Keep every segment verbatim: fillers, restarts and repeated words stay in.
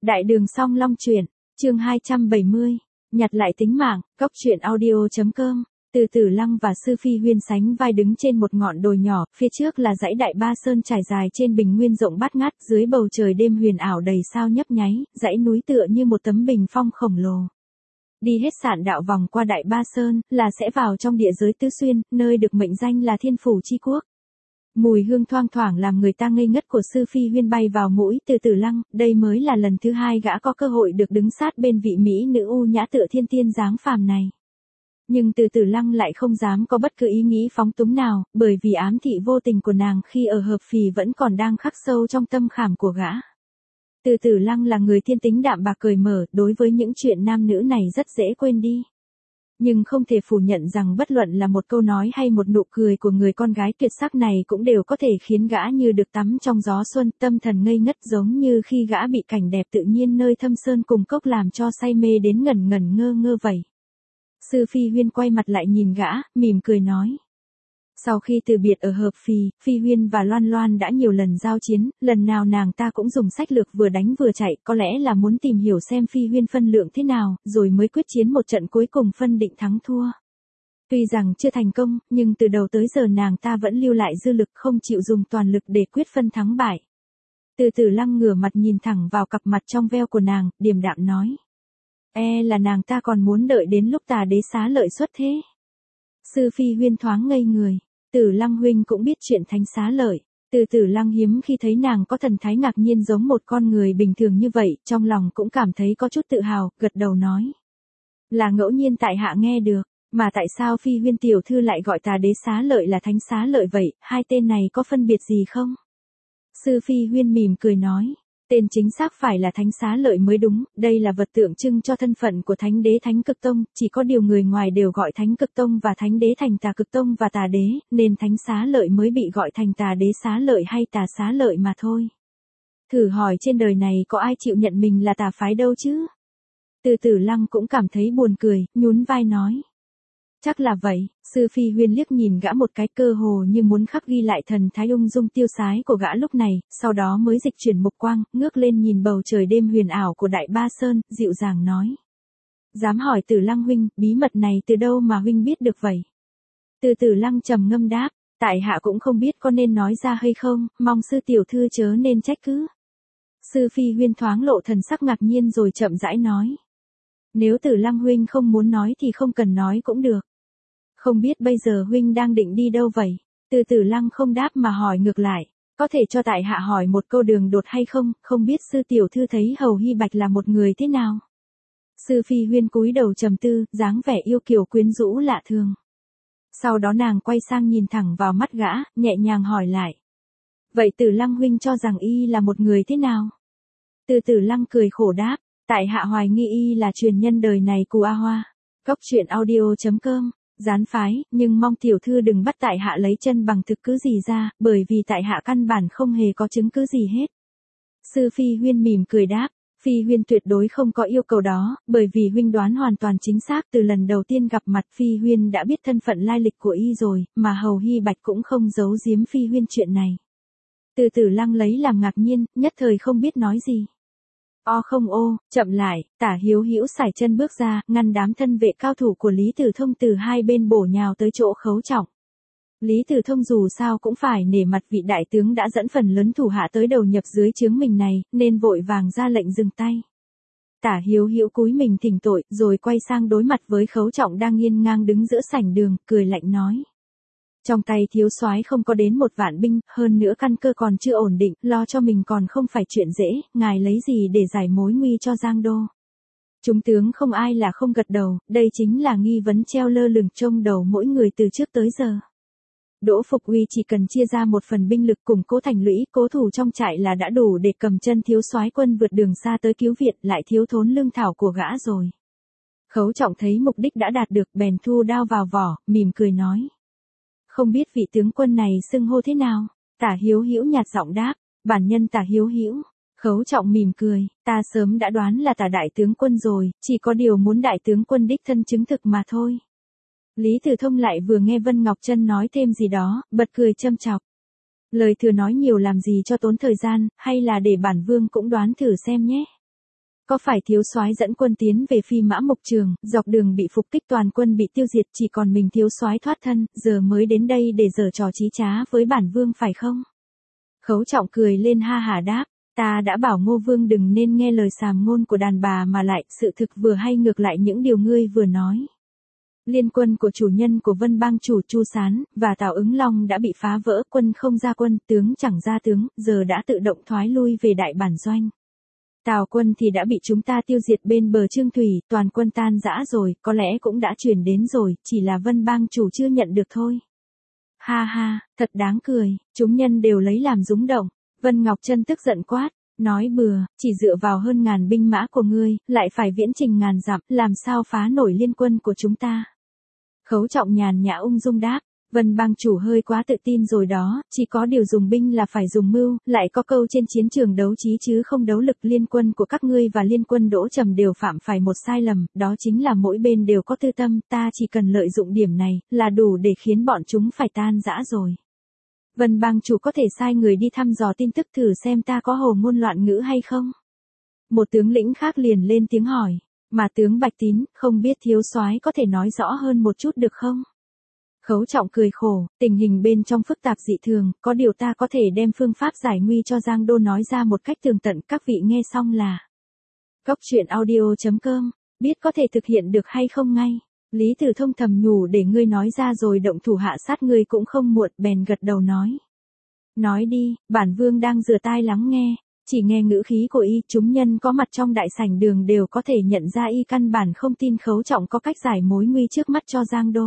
Đại đường Song Long truyện, chương hai trăm bảy mươi, nhặt lại tính mạng, cóc truyện audio.com. Từ Tử Lăng và Sư Phi Huyên sánh vai đứng trên một ngọn đồi nhỏ, phía trước là dãy Đại Ba Sơn trải dài trên bình nguyên rộng bát ngát, dưới bầu trời đêm huyền ảo đầy sao nhấp nháy, dãy núi tựa như một tấm bình phong khổng lồ. Đi hết sạn đạo vòng qua Đại Ba Sơn, là sẽ vào trong địa giới Tứ Xuyên, nơi được mệnh danh là Thiên Phủ Chi Quốc. Mùi hương thoang thoảng làm người ta ngây ngất của Sư Phi Huyên bay vào mũi Từ Tử Lăng, đây mới là lần thứ hai gã có cơ hội được đứng sát bên vị mỹ nữ u nhã tựa thiên tiên dáng phàm này. Nhưng Từ Tử Lăng lại không dám có bất cứ ý nghĩ phóng túng nào, bởi vì ám thị vô tình của nàng khi ở hợp phì vẫn còn đang khắc sâu trong tâm khảm của gã. Từ Tử Lăng là người thiên tính đạm bạc cởi mở, đối với những chuyện nam nữ này rất dễ quên đi. Nhưng không thể phủ nhận rằng bất luận là một câu nói hay một nụ cười của người con gái tuyệt sắc này cũng đều có thể khiến gã như được tắm trong gió xuân, tâm thần ngây ngất giống như khi gã bị cảnh đẹp tự nhiên nơi thâm sơn cùng cốc làm cho say mê đến ngẩn ngẩn ngơ ngơ vậy. Sư Phi Huyên quay mặt lại nhìn gã, mỉm cười nói. Sau khi từ biệt ở hợp phì, Phi Huyên và Loan Loan đã nhiều lần giao chiến, lần nào nàng ta cũng dùng sách lược vừa đánh vừa chạy, có lẽ là muốn tìm hiểu xem Phi Huyên phân lượng thế nào, rồi mới quyết chiến một trận cuối cùng phân định thắng thua. Tuy rằng chưa thành công, nhưng từ đầu tới giờ nàng ta vẫn lưu lại dư lực, không chịu dùng toàn lực để quyết phân thắng bại. Từ Tử Lăng ngửa mặt nhìn thẳng vào cặp mặt trong veo của nàng, điềm đạm nói. E là nàng ta còn muốn đợi đến lúc Tà Đế xá lợi xuất thế. Sư Phi Huyên thoáng ngây người. Tử Lăng huynh cũng biết chuyện thánh xá lợi. Từ Tử Lăng hiếm khi thấy nàng có thần thái ngạc nhiên giống một con người bình thường như vậy, trong lòng cũng cảm thấy có chút tự hào, gật đầu nói. Là ngẫu nhiên tại hạ nghe được, mà tại sao Phi Huyên tiểu thư lại gọi Tà Đế xá lợi là thánh xá lợi vậy, hai tên này có phân biệt gì không? Sư Phi Huyên mỉm cười nói. Tên chính xác phải là thánh xá lợi mới đúng, đây là vật tượng trưng cho thân phận của thánh đế Thánh Cực Tông, chỉ có điều người ngoài đều gọi Thánh Cực Tông và thánh đế thành Tà Cực Tông và Tà Đế, nên thánh xá lợi mới bị gọi thành Tà Đế xá lợi hay Tà xá lợi mà thôi. Thử hỏi trên đời này có ai chịu nhận mình là tà phái đâu chứ? Từ Tử Lăng cũng cảm thấy buồn cười, nhún vai nói. Chắc là vậy. Sư Phi Huyên liếc nhìn gã một cái, cơ hồ như muốn khắc ghi lại thần thái ung dung tiêu sái của gã lúc này, sau đó mới dịch chuyển mục quang, ngước lên nhìn bầu trời đêm huyền ảo của Đại Ba Sơn, dịu dàng nói. Dám hỏi Tử Lăng huynh, bí mật này từ đâu mà huynh biết được vậy? Từ Tử Lăng trầm ngâm đáp, tại hạ cũng không biết có nên nói ra hay không, mong sư tiểu thư chớ nên trách cứ. Sư Phi Huyên thoáng lộ thần sắc ngạc nhiên rồi chậm rãi nói. Nếu Tử Lăng huynh không muốn nói thì không cần nói cũng được. Không biết bây giờ huynh đang định đi đâu vậy? Từ Tử Lăng không đáp mà hỏi ngược lại. Có thể cho tại hạ hỏi một câu đường đột hay không? Không biết sư tiểu thư thấy Hầu Hy Bạch là một người thế nào? Sư Phi Huyên cúi đầu trầm tư, dáng vẻ yêu kiều quyến rũ lạ thường. Sau đó nàng quay sang nhìn thẳng vào mắt gã, nhẹ nhàng hỏi lại. Vậy Tử Lăng huynh cho rằng y là một người thế nào? Từ Tử Lăng cười khổ đáp. Tại hạ hoài nghi y là truyền nhân đời này của A Hoa. Cóc truyện audio.com. Gián phái, nhưng mong tiểu thư đừng bắt tại hạ lấy chân bằng thực cứ gì ra, bởi vì tại hạ căn bản không hề có chứng cứ gì hết. Sư Phi Huyên mỉm cười đáp, Phi Huyên tuyệt đối không có yêu cầu đó, bởi vì huynh đoán hoàn toàn chính xác, từ lần đầu tiên gặp mặt Phi Huyên đã biết thân phận lai lịch của y rồi, mà Hầu Hy Bạch cũng không giấu giếm Phi Huyên chuyện này. Từ Tử Lăng lấy làm ngạc nhiên, nhất thời không biết nói gì. O không ô, chậm lại, Tả Hiếu Hữu sải chân bước ra, ngăn đám thân vệ cao thủ của Lý Tử Thông từ hai bên bổ nhào tới chỗ Khấu Trọng. Lý Tử Thông dù sao cũng phải nể mặt vị đại tướng đã dẫn phần lớn thủ hạ tới đầu nhập dưới trướng mình này, nên vội vàng ra lệnh dừng tay. Tả Hiếu Hữu cúi mình thỉnh tội, rồi quay sang đối mặt với Khấu Trọng đang nghiêng ngang đứng giữa sảnh đường, cười lạnh nói. Trong tay thiếu soái không có đến một vạn binh, hơn nữa căn cơ còn chưa ổn định, lo cho mình còn không phải chuyện dễ, ngài lấy gì để giải mối nguy cho Giang Đô. Chúng tướng không ai là không gật đầu, đây chính là nghi vấn treo lơ lửng trong đầu mỗi người từ trước tới giờ. Đỗ Phục Uy chỉ cần chia ra một phần binh lực củng cố thành lũy, cố thủ trong trại là đã đủ để cầm chân thiếu soái quân vượt đường xa tới cứu viện, lại thiếu thốn lương thảo của gã rồi. Khấu Trọng thấy mục đích đã đạt được, bèn thu đao vào vỏ, mỉm cười nói. Không biết vị tướng quân này xưng hô thế nào? Tả Hiếu Hữu nhạt giọng đáp, bản nhân Tả Hiếu Hữu. Khấu Trọng mỉm cười, ta sớm đã đoán là Tả đại tướng quân rồi, chỉ có điều muốn đại tướng quân đích thân chứng thực mà thôi. Lý Tử Thông lại vừa nghe Vân Ngọc Trân nói thêm gì đó, bật cười châm chọc. Lời thừa nói nhiều làm gì cho tốn thời gian, hay là để bản vương cũng đoán thử xem nhé. Có phải thiếu soái dẫn quân tiến về Phi Mã Mục Trường, dọc đường bị phục kích toàn quân bị tiêu diệt, chỉ còn mình thiếu soái thoát thân, giờ mới đến đây để giở trò trí trá với bản vương phải không? Khấu Trọng cười lên ha hả đáp, ta đã bảo Ngô Vương đừng nên nghe lời sàm ngôn của đàn bà mà lại, sự thực vừa hay ngược lại những điều ngươi vừa nói. Liên quân của chủ nhân của Vân Bang chủ Chu Sán, và Tào Ứng Long đã bị phá vỡ, quân không ra quân, tướng chẳng ra tướng, giờ đã tự động thoái lui về đại bản doanh. Tào quân thì đã bị chúng ta tiêu diệt bên bờ Trương Thủy, toàn quân tan rã rồi, có lẽ cũng đã truyền đến rồi, chỉ là Vân Bang chủ chưa nhận được thôi. Ha ha, thật đáng cười, chúng nhân đều lấy làm rúng động. Vân Ngọc Trân tức giận quát, nói bừa, chỉ dựa vào hơn ngàn binh mã của ngươi, lại phải viễn trình ngàn dặm, làm sao phá nổi liên quân của chúng ta. Khấu Trọng nhàn nhã ung dung đáp, Vân Bang chủ hơi quá tự tin rồi đó, chỉ có điều dùng binh là phải dùng mưu, lại có câu trên chiến trường đấu trí chứ không đấu lực. Liên quân của các ngươi và liên quân Đỗ Trầm đều phạm phải một sai lầm, đó chính là mỗi bên đều có tư tâm, ta chỉ cần lợi dụng điểm này, là đủ để khiến bọn chúng phải tan rã rồi. Vân Bang chủ có thể sai người đi thăm dò tin tức thử xem ta có hồ ngôn loạn ngữ hay không? Một tướng lĩnh khác liền lên tiếng hỏi, mà tướng Bạch Tín, không biết thiếu soái có thể nói rõ hơn một chút được không? Khấu Trọng cười khổ, tình hình bên trong phức tạp dị thường, có điều ta có thể đem phương pháp giải nguy cho Giang Đô nói ra một cách tường tận, các vị nghe xong là. Cốc truyện audio chấm com, biết có thể thực hiện được hay không ngay. Lý Tử Thông thầm nhủ để ngươi nói ra rồi động thủ hạ sát ngươi cũng không muộn, bèn gật đầu nói. Nói đi, bản vương đang rửa tai lắng nghe, chỉ nghe ngữ khí của y, chúng nhân có mặt trong đại sảnh đường đều có thể nhận ra y căn bản không tin Khấu Trọng có cách giải mối nguy trước mắt cho Giang Đô.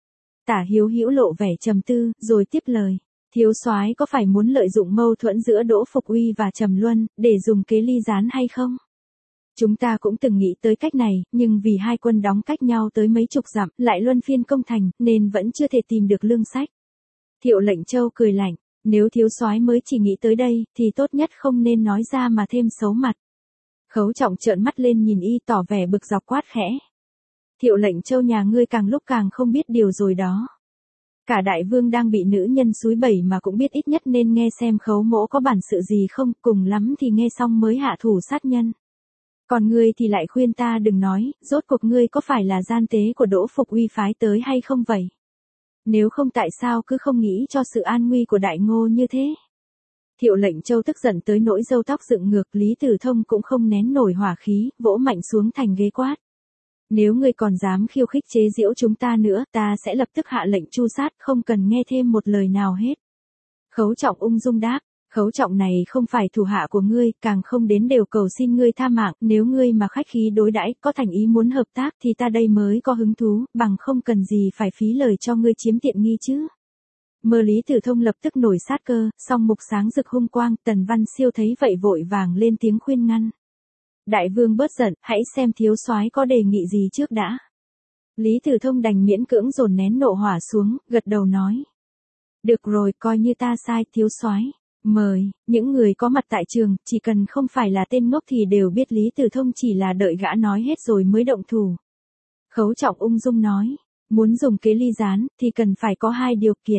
Tả Hiếu Hữu lộ vẻ trầm tư, rồi tiếp lời, thiếu soái có phải muốn lợi dụng mâu thuẫn giữa Đỗ Phục Uy và Trầm Luân, để dùng kế ly gián hay không? Chúng ta cũng từng nghĩ tới cách này, nhưng vì hai quân đóng cách nhau tới mấy chục dặm, lại luân phiên công thành, nên vẫn chưa thể tìm được lương sách. Thiệu Lệnh Châu cười lạnh, nếu thiếu soái mới chỉ nghĩ tới đây, thì tốt nhất không nên nói ra mà thêm xấu mặt. Khấu Trọng trợn mắt lên nhìn y tỏ vẻ bực dọc quát khẽ. Thiệu Lệnh Châu nhà ngươi càng lúc càng không biết điều rồi đó. Cả đại vương đang bị nữ nhân xúi bẩy mà cũng biết ít nhất nên nghe xem Khấu mỗ có bản sự gì không, cùng lắm thì nghe xong mới hạ thủ sát nhân. Còn ngươi thì lại khuyên ta đừng nói, rốt cuộc ngươi có phải là gian tế của Đỗ Phục Uy phái tới hay không vậy? Nếu không tại sao cứ không nghĩ cho sự an nguy của đại ngô như thế? Thiệu Lệnh Châu tức giận tới nỗi râu tóc dựng ngược, Lý Tử Thông cũng không nén nổi hỏa khí, vỗ mạnh xuống thành ghế quát. Nếu ngươi còn dám khiêu khích chế giễu chúng ta nữa, ta sẽ lập tức hạ lệnh tru sát, không cần nghe thêm một lời nào hết. Khấu Trọng ung dung đáp, Khấu Trọng này không phải thủ hạ của ngươi, càng không đến đều cầu xin ngươi tha mạng, nếu ngươi mà khách khí đối đãi, có thành ý muốn hợp tác thì ta đây mới có hứng thú, bằng không cần gì phải phí lời cho ngươi chiếm tiện nghi chứ. Mơ Lý Tử Thông lập tức nổi sát cơ, song mục sáng rực hung quang, Tần Văn Siêu thấy vậy vội vàng lên tiếng khuyên ngăn. Đại vương bớt giận, hãy xem thiếu soái có đề nghị gì trước đã. Lý Tử Thông đành miễn cưỡng dồn nén nộ hỏa xuống, gật đầu nói. Được rồi, coi như ta sai, thiếu soái. Mời, những người có mặt tại trường, chỉ cần không phải là tên ngốc thì đều biết Lý Tử Thông chỉ là đợi gã nói hết rồi mới động thủ. Khấu Trọng ung dung nói, muốn dùng kế ly gián, thì cần phải có hai điều kiện.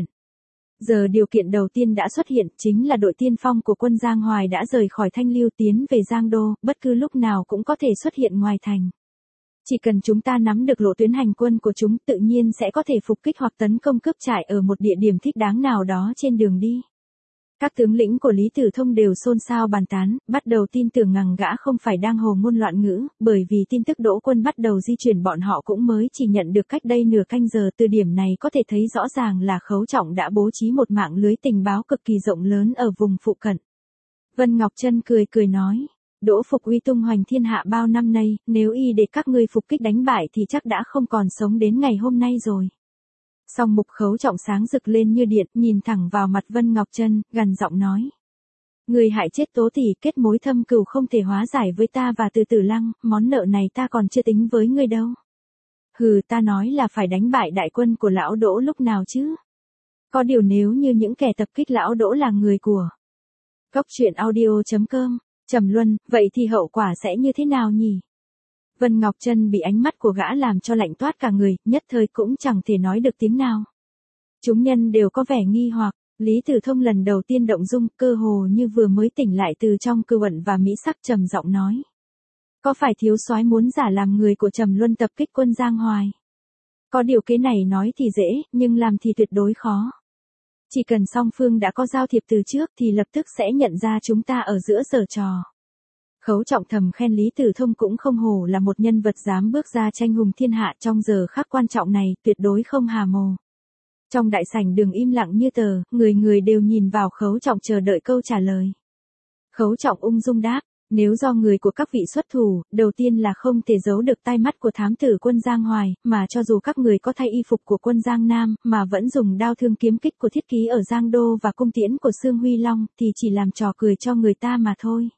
Giờ điều kiện đầu tiên đã xuất hiện, chính là đội tiên phong của quân Giang Hoài đã rời khỏi Thanh Lưu tiến về Giang Đô, bất cứ lúc nào cũng có thể xuất hiện ngoài thành. Chỉ cần chúng ta nắm được lộ tuyến hành quân của chúng, tự nhiên sẽ có thể phục kích hoặc tấn công cướp trại ở một địa điểm thích đáng nào đó trên đường đi. Các tướng lĩnh của Lý Tử Thông đều xôn xao bàn tán, bắt đầu tin tưởng rằng gã không phải đang hồ ngôn loạn ngữ, bởi vì tin tức Đỗ quân bắt đầu di chuyển bọn họ cũng mới chỉ nhận được cách đây nửa canh giờ. Từ điểm này có thể thấy rõ ràng là Khấu Trọng đã bố trí một mạng lưới tình báo cực kỳ rộng lớn ở vùng phụ cận. Vân Ngọc Trân cười cười nói, Đỗ Phục Uy tung hoành thiên hạ bao năm nay, nếu y để các ngươi phục kích đánh bại thì chắc đã không còn sống đến ngày hôm nay rồi. Song mục Khấu Trọng sáng rực lên như điện, nhìn thẳng vào mặt Vân Ngọc Trân, gằn giọng nói. Người hại chết Tố tỷ, kết mối thâm cừu không thể hóa giải với ta và Từ Tử Lăng, món nợ này ta còn chưa tính với ngươi đâu. Hừ, ta nói là phải đánh bại đại quân của lão Đỗ lúc nào chứ? Có điều nếu như những kẻ tập kích lão Đỗ là người của Cốc truyện audio chấm com, Trầm Luân, vậy thì hậu quả sẽ như thế nào nhỉ? Vân Ngọc Trân bị ánh mắt của gã làm cho lạnh toát cả người, nhất thời cũng chẳng thể nói được tiếng nào. Chúng nhân đều có vẻ nghi hoặc, Lý Tử Thông lần đầu tiên động dung, cơ hồ như vừa mới tỉnh lại từ trong cơn ẩn và mỹ sắc, trầm giọng nói. Có phải thiếu soái muốn giả làm người của Trầm Luân tập kích quân Giang Hoài? Có điều kế này nói thì dễ, nhưng làm thì tuyệt đối khó. Chỉ cần song phương đã có giao thiệp từ trước thì lập tức sẽ nhận ra chúng ta ở giữa giở trò. Khấu Trọng thầm khen Lý Tử Thông cũng không hổ là một nhân vật dám bước ra tranh hùng thiên hạ trong giờ khắc quan trọng này, tuyệt đối không hà mồ. Trong đại sảnh đường im lặng như tờ, người người đều nhìn vào Khấu Trọng chờ đợi câu trả lời. Khấu Trọng ung dung đáp, nếu do người của các vị xuất thủ, đầu tiên là không thể giấu được tai mắt của thám tử quân Giang Hoài, mà cho dù các người có thay y phục của quân Giang Nam, mà vẫn dùng đao thương kiếm kích của thiết ký ở Giang Đô và cung tiễn của Sương Huy Long, thì chỉ làm trò cười cho người ta mà thôi.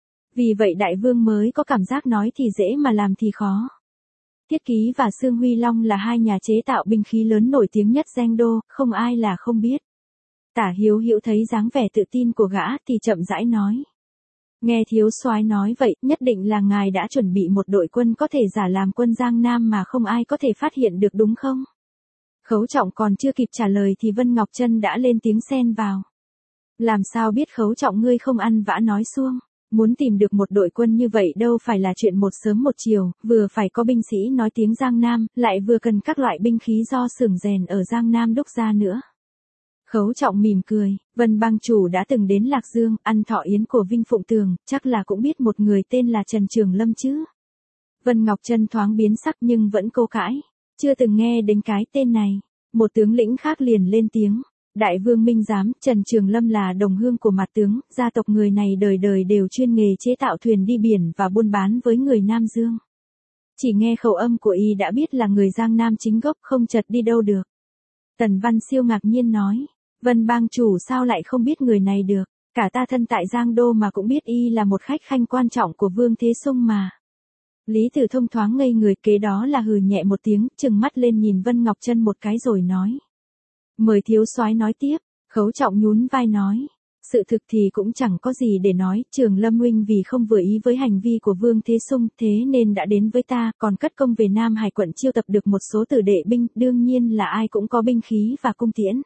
Vì vậy đại vương mới có cảm giác nói thì dễ mà làm thì khó. Thiết ký và Sương Huy Long là hai nhà chế tạo binh khí lớn nổi tiếng nhất Giang Đô, không ai là không biết. Tả Hiếu Hữu thấy dáng vẻ tự tin của gã thì chậm rãi nói. Nghe thiếu soái nói vậy, nhất định là ngài đã chuẩn bị một đội quân có thể giả làm quân Giang Nam mà không ai có thể phát hiện được đúng không? Khấu Trọng còn chưa kịp trả lời thì Vân Ngọc Trân đã lên tiếng xen vào. Làm sao biết Khấu Trọng ngươi không ăn vã nói suông? Muốn tìm được một đội quân như vậy đâu phải là chuyện một sớm một chiều, vừa phải có binh sĩ nói tiếng Giang Nam, lại vừa cần các loại binh khí do xưởng rèn ở Giang Nam đúc ra nữa. Khấu Trọng mỉm cười, Vân bang chủ đã từng đến Lạc Dương, ăn thọ yến của Vinh Phụng Tường, chắc là cũng biết một người tên là Trần Trường Lâm chứ. Vân Ngọc Trân thoáng biến sắc nhưng vẫn câu cãi, chưa từng nghe đến cái tên này. Một tướng lĩnh khác liền lên tiếng, Đại vương minh giám, Trần Trường Lâm là đồng hương của mặt tướng, gia tộc người này đời đời đều chuyên nghề chế tạo thuyền đi biển và buôn bán với người Nam Dương. Chỉ nghe khẩu âm của y đã biết là người Giang Nam chính gốc, không chật đi đâu được. Tần Văn Siêu ngạc nhiên nói, Vân bang chủ sao lại không biết người này được, cả ta thân tại Giang Đô mà cũng biết y là một khách khanh quan trọng của Vương Thế Sung mà. Lý Tử Thông thoáng ngây người, kế đó là hừ nhẹ một tiếng, trừng mắt lên nhìn Vân Ngọc Trân một cái rồi nói. Mời thiếu soái nói tiếp. Khấu Trọng nhún vai nói. Sự thực thì cũng chẳng có gì để nói, Trường Lâm huynh vì không vừa ý với hành vi của Vương Thế Sung, thế nên đã đến với ta, còn cất công về Nam Hải quận chiêu tập được một số tử đệ binh, đương nhiên là ai cũng có binh khí và cung tiễn.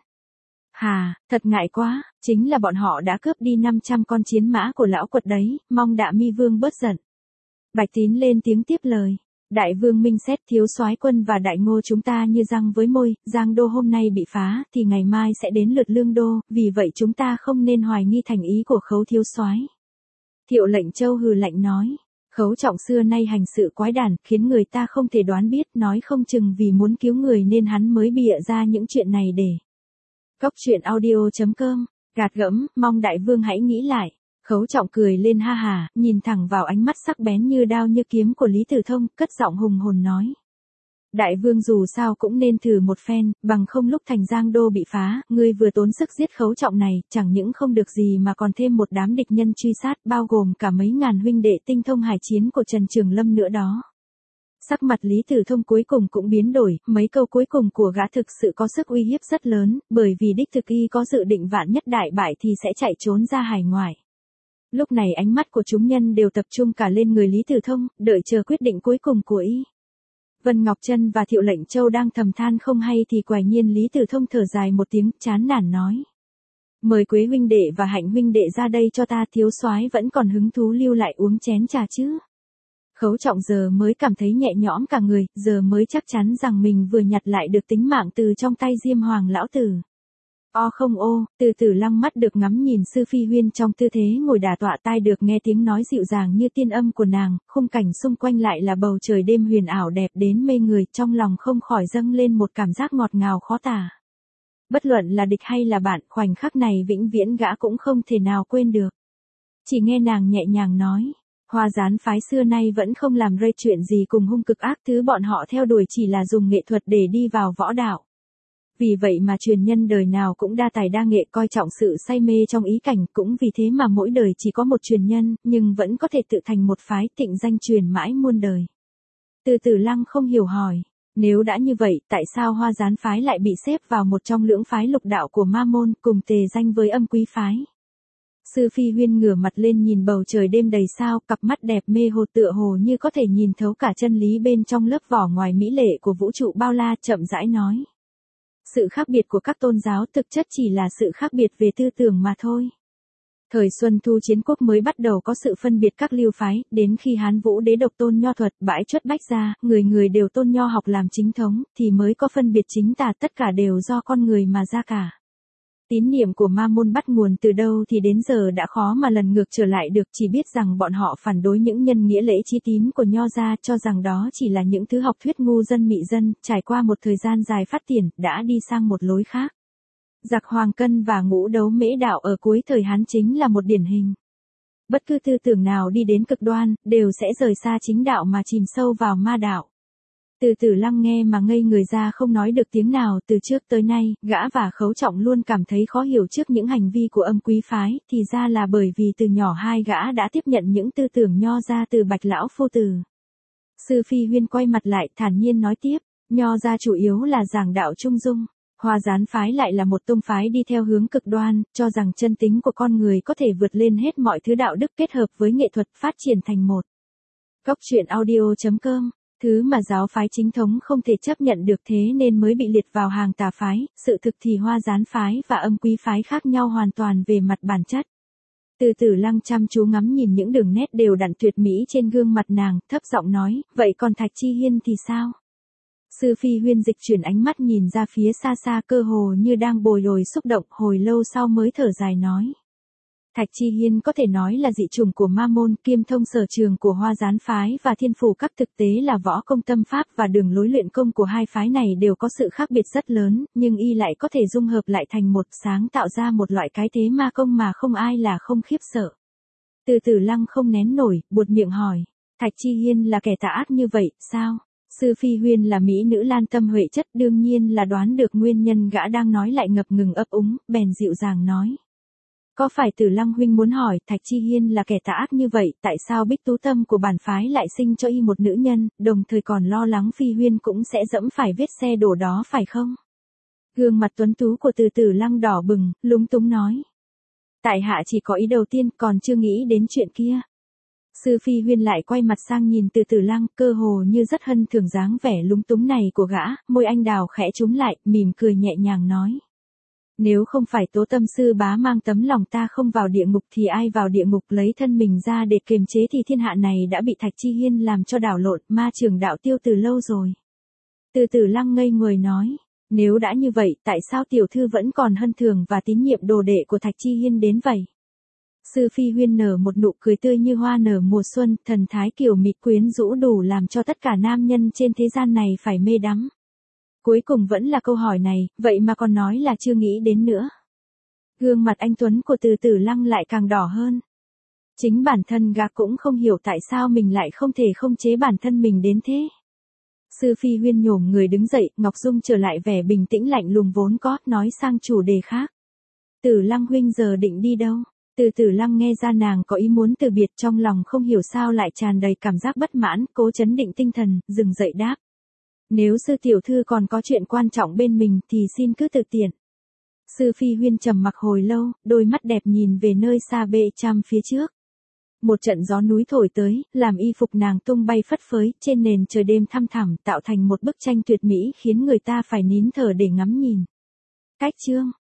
Hà, thật ngại quá, chính là bọn họ đã cướp đi năm trăm con chiến mã của lão quật đấy, mong Đạ Mi Vương bớt giận. Bạch Tín lên tiếng tiếp lời. Đại vương minh xét thiếu soái quân và đại ngô chúng ta như răng với môi, Giang Đô hôm nay bị phá thì ngày mai sẽ đến lượt Lương Đô, vì vậy chúng ta không nên hoài nghi thành ý của Khấu thiếu soái. Thiệu Lệnh Châu hừ lạnh nói, Khấu Trọng xưa nay hành sự quái đản, khiến người ta không thể đoán biết, nói không chừng vì muốn cứu người nên hắn mới bịa ra những chuyện này để. Cốc truyện audio chấm com, gạt gẫm, mong đại vương hãy nghĩ lại. Khấu Trọng cười lên ha hà, nhìn thẳng vào ánh mắt sắc bén như đao như kiếm của Lý Tử Thông, cất giọng hùng hồn nói. Đại vương dù sao cũng nên thử một phen, bằng không lúc thành Giang Đô bị phá, ngươi vừa tốn sức giết Khấu Trọng này, chẳng những không được gì mà còn thêm một đám địch nhân truy sát, bao gồm cả mấy ngàn huynh đệ tinh thông hải chiến của Trần Trường Lâm nữa đó. Sắc mặt Lý Tử Thông cuối cùng cũng biến đổi, mấy câu cuối cùng của gã thực sự có sức uy hiếp rất lớn, bởi vì đích thực y có dự định vạn nhất đại bại thì sẽ chạy trốn ra hải ngoại. Lúc này ánh mắt của chúng nhân đều tập trung cả lên người Lý Tử Thông, đợi chờ quyết định cuối cùng của y. Vân Ngọc Trân và Thiệu Lệnh Châu đang thầm than không hay thì quả nhiên Lý Tử Thông thở dài một tiếng, chán nản nói. Mời Quế huynh đệ và Hạnh huynh đệ ra đây cho ta, thiếu soái vẫn còn hứng thú lưu lại uống chén trà chứ. Khấu Trọng giờ mới cảm thấy nhẹ nhõm cả người, giờ mới chắc chắn rằng mình vừa nhặt lại được tính mạng từ trong tay Diêm Hoàng lão tử. O không ô, Từ Tử Lăng mắt được ngắm nhìn Sư Phi Huyên trong tư thế ngồi đả tọa, tai được nghe tiếng nói dịu dàng như tiên âm của nàng, khung cảnh xung quanh lại là bầu trời đêm huyền ảo đẹp đến mê người, trong lòng không khỏi dâng lên một cảm giác ngọt ngào khó tả. Bất luận là địch hay là bạn, khoảnh khắc này vĩnh viễn gã cũng không thể nào quên được. Chỉ nghe nàng nhẹ nhàng nói, Hoa Gián phái xưa nay vẫn không làm rơi chuyện gì cùng hung cực ác, thứ bọn họ theo đuổi chỉ là dùng nghệ thuật để đi vào võ đạo. Vì vậy mà truyền nhân đời nào cũng đa tài đa nghệ, coi trọng sự say mê trong ý cảnh, cũng vì thế mà mỗi đời chỉ có một truyền nhân, nhưng vẫn có thể tự thành một phái, tịnh danh truyền mãi muôn đời. Từ Tử Lăng không hiểu hỏi, nếu đã như vậy, tại sao Hoa Gián phái lại bị xếp vào một trong lưỡng phái lục đạo của Ma môn, cùng tề danh với Âm Quý phái? Sư Phi Huyên ngửa mặt lên nhìn bầu trời đêm đầy sao, cặp mắt đẹp mê hồ tựa hồ như có thể nhìn thấu cả chân lý bên trong lớp vỏ ngoài mỹ lệ của vũ trụ bao la, chậm rãi nói. Sự khác biệt của các tôn giáo thực chất chỉ là sự khác biệt về tư tưởng mà thôi. Thời Xuân Thu chiến quốc mới bắt đầu có sự phân biệt các lưu phái, đến khi Hán Vũ đế độc tôn nho thuật bãi truất bách gia, người người đều tôn nho học làm chính thống, thì mới có phân biệt chính tà, tất cả đều do con người mà ra cả. Tín niệm của ma môn bắt nguồn từ đâu thì đến giờ đã khó mà lần ngược trở lại được, chỉ biết rằng bọn họ phản đối những nhân nghĩa lễ chí tín của nho gia, cho rằng đó chỉ là những thứ học thuyết ngu dân mị dân, trải qua một thời gian dài phát triển, đã đi sang một lối khác. Giặc Hoàng Cân và Ngũ Đấu Mễ đạo ở cuối thời Hán chính là một điển hình. Bất cứ tư tưởng nào đi đến cực đoan, đều sẽ rời xa chính đạo mà chìm sâu vào ma đạo. Từ Tử Lăng nghe mà ngây người ra không nói được tiếng nào, từ trước tới nay, gã và Khấu Trọng luôn cảm thấy khó hiểu trước những hành vi của Âm Quý phái, thì ra là bởi vì từ nhỏ hai gã đã tiếp nhận những tư tưởng nho ra từ Bạch lão phu tử. Sư Phi Huyên quay mặt lại thản nhiên nói tiếp, nho ra chủ yếu là giảng đạo trung dung. Hoa Gián phái lại là một tông phái đi theo hướng cực đoan, cho rằng chân tính của con người có thể vượt lên hết mọi thứ đạo đức kết hợp với nghệ thuật phát triển thành một. Góc truyện audio chấm com, thứ mà giáo phái chính thống không thể chấp nhận được, thế nên mới bị liệt vào hàng tà phái, sự thực thì Hoa Gián phái và Âm Quý phái khác nhau hoàn toàn về mặt bản chất. Từ Tử Lăng chăm chú ngắm nhìn những đường nét đều đặn tuyệt mỹ trên gương mặt nàng, thấp giọng nói, vậy còn Thạch Chi Hiên thì sao? Sư Phi Huyên dịch chuyển ánh mắt nhìn ra phía xa xa, cơ hồ như đang bồi hồi xúc động, hồi lâu sau mới thở dài nói. Thạch Chi Hiên có thể nói là dị chủng của ma môn, kiêm thông sở trường của Hoa Gián phái và Thiên Phủ các, thực tế là võ công tâm pháp và đường lối luyện công của hai phái này đều có sự khác biệt rất lớn, nhưng y lại có thể dung hợp lại thành một, sáng tạo ra một loại cái thế ma công mà không ai là không khiếp sợ. Từ Tử Lăng không nén nổi, buột miệng hỏi, Thạch Chi Hiên là kẻ tà ác như vậy, sao? Sư Phi Huyên là mỹ nữ lan tâm huệ chất, đương nhiên là đoán được nguyên nhân gã đang nói lại ngập ngừng ấp úng, bèn dịu dàng nói. Có phải Tử Lăng huynh muốn hỏi, Thạch Chi Hiên là kẻ tà ác như vậy, tại sao Bích Tú Tâm của bản phái lại sinh cho y một nữ nhân, đồng thời còn lo lắng Phi Huyên cũng sẽ dẫm phải vết xe đổ đó phải không? Gương mặt tuấn tú của Từ Tử Lăng đỏ bừng, lúng túng nói. Tại hạ chỉ có ý đầu tiên, còn chưa nghĩ đến chuyện kia. Sư Phi Huyên lại quay mặt sang nhìn Từ Tử Lăng, cơ hồ như rất hân thường dáng vẻ lúng túng này của gã, môi anh đào khẽ trúng lại, mỉm cười nhẹ nhàng nói. Nếu không phải Tố Tâm sư bá mang tấm lòng ta không vào địa ngục thì ai vào địa ngục lấy thân mình ra để kiềm chế thì thiên hạ này đã bị Thạch Chi Hiên làm cho đảo lộn, ma trường đạo tiêu từ lâu rồi. Từ Tử Lăng ngây người nói, nếu đã như vậy, tại sao tiểu thư vẫn còn hân thường và tín nhiệm đồ đệ của Thạch Chi Hiên đến vậy? Sư Phi Huyên nở một nụ cười tươi như hoa nở mùa xuân, thần thái kiều mị quyến rũ đủ làm cho tất cả nam nhân trên thế gian này phải mê đắm. Cuối cùng vẫn là câu hỏi này, vậy mà còn nói là chưa nghĩ đến nữa. Gương mặt anh tuấn của Từ Tử Lăng lại càng đỏ hơn. Chính bản thân gã cũng không hiểu tại sao mình lại không thể không chế bản thân mình đến thế. Sư Phi Huyên nhổm người đứng dậy, Ngọc Dung trở lại vẻ bình tĩnh lạnh lùng vốn có, nói sang chủ đề khác. Tử Lăng huynh giờ định đi đâu? Từ Tử Lăng nghe ra nàng có ý muốn từ biệt, trong lòng không hiểu sao lại tràn đầy cảm giác bất mãn, cố chấn định tinh thần, dừng dậy đáp. Nếu sư tiểu thư còn có chuyện quan trọng bên mình thì xin cứ tự tiện. Sư Phi Huyên trầm mặc hồi lâu, đôi mắt đẹp nhìn về nơi xa bệ trăm phía trước. Một trận gió núi thổi tới, làm y phục nàng tung bay phất phới, trên nền trời đêm thăm thẳm, tạo thành một bức tranh tuyệt mỹ khiến người ta phải nín thở để ngắm nhìn. Cách chương